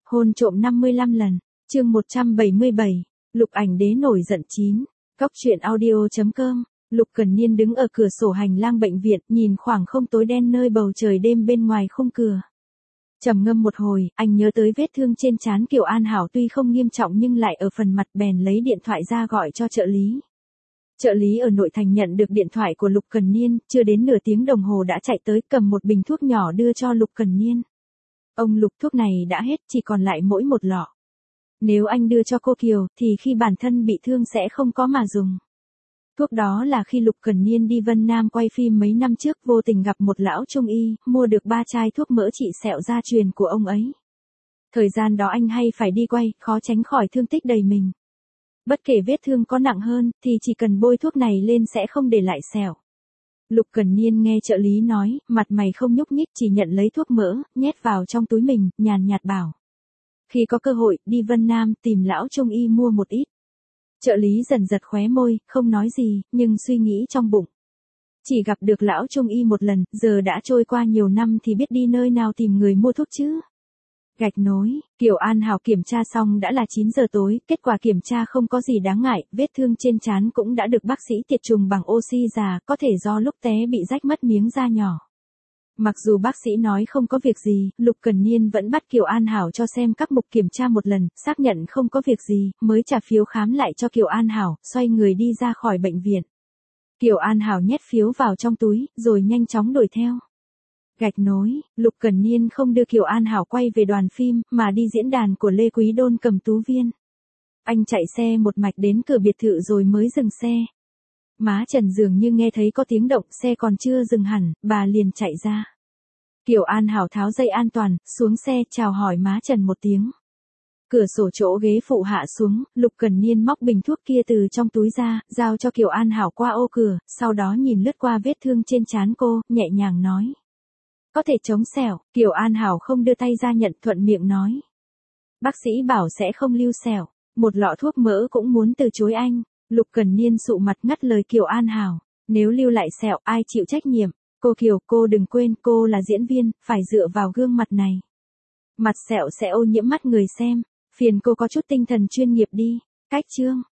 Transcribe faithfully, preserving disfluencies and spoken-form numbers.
Hôn trộm năm mươi lăm lần, chương một trăm bảy mươi bảy, Lục Ảnh Đế nổi giận chín. Cóc truyện audio chấm com. Lục Cần Niên đứng ở cửa sổ hành lang bệnh viện, nhìn khoảng không tối đen nơi bầu trời đêm bên ngoài khung cửa. Trầm ngâm một hồi, anh nhớ tới vết thương trên trán Kiều An Hảo tuy không nghiêm trọng nhưng lại ở phần mặt, bèn lấy điện thoại ra gọi cho trợ lý. Trợ lý ở nội thành nhận được điện thoại của Lục Cần Niên, chưa đến nửa tiếng đồng hồ đã chạy tới, cầm một bình thuốc nhỏ đưa cho Lục Cần Niên. Ông Lục, thuốc này đã hết, chỉ còn lại mỗi một lọ. Nếu anh đưa cho cô Kiều, thì khi bản thân bị thương sẽ không có mà dùng. Thuốc đó là khi Lục Cần Niên đi Vân Nam quay phim mấy năm trước, vô tình gặp một lão trung y, mua được ba chai thuốc mỡ trị sẹo da truyền của ông ấy. Thời gian đó anh hay phải đi quay, khó tránh khỏi thương tích đầy mình. Bất kể vết thương có nặng hơn, thì chỉ cần bôi thuốc này lên sẽ không để lại sẹo. Lục Cần Niên nghe trợ lý nói, mặt mày không nhúc nhích, chỉ nhận lấy thuốc mỡ, nhét vào trong túi mình, nhàn nhạt bảo. Khi có cơ hội, đi Vân Nam tìm lão trung y mua một ít. Trợ lý dần giật khóe môi, không nói gì, nhưng suy nghĩ trong bụng. Chỉ gặp được lão trung y một lần, giờ đã trôi qua nhiều năm thì biết đi nơi nào tìm người mua thuốc chứ. Gạch nối, Kiều An Hảo kiểm tra xong đã là chín giờ tối, kết quả kiểm tra không có gì đáng ngại, vết thương trên trán cũng đã được bác sĩ tiệt trùng bằng oxy già, có thể do lúc té bị rách mất miếng da nhỏ. Mặc dù bác sĩ nói không có việc gì, Lục Cần Niên vẫn bắt Kiều An Hảo cho xem các mục kiểm tra một lần, xác nhận không có việc gì, mới trả phiếu khám lại cho Kiều An Hảo, xoay người đi ra khỏi bệnh viện. Kiều An Hảo nhét phiếu vào trong túi, rồi nhanh chóng đuổi theo. Gạch nối, Lục Cần Niên không đưa Kiều An Hảo quay về đoàn phim, mà đi diễn đàn của Lê Quý Đôn Cầm Tú Viên. Anh chạy xe một mạch đến cửa biệt thự rồi mới dừng xe. Má Trần dường như nghe thấy có tiếng động, xe còn chưa dừng hẳn, bà liền chạy ra. Kiều An Hảo tháo dây an toàn, xuống xe, chào hỏi má Trần một tiếng. Cửa sổ chỗ ghế phụ hạ xuống, Lục Cần Niên móc bình thuốc kia từ trong túi ra, giao cho Kiều An Hảo qua ô cửa, sau đó nhìn lướt qua vết thương trên trán cô, nhẹ nhàng nói. Có thể chống sẹo. Kiều An Hảo không đưa tay ra nhận, thuận miệng nói. Bác sĩ bảo sẽ không lưu sẹo, một lọ thuốc mỡ cũng muốn từ chối anh. Lục Cần Niên sụ mặt ngắt lời Kiều An Hảo. Nếu lưu lại sẹo, ai chịu trách nhiệm? Cô Kiều, cô đừng quên, cô là diễn viên, phải dựa vào gương mặt này. Mặt sẹo sẽ ô nhiễm mắt người xem, phiền cô có chút tinh thần chuyên nghiệp đi. Cách chương.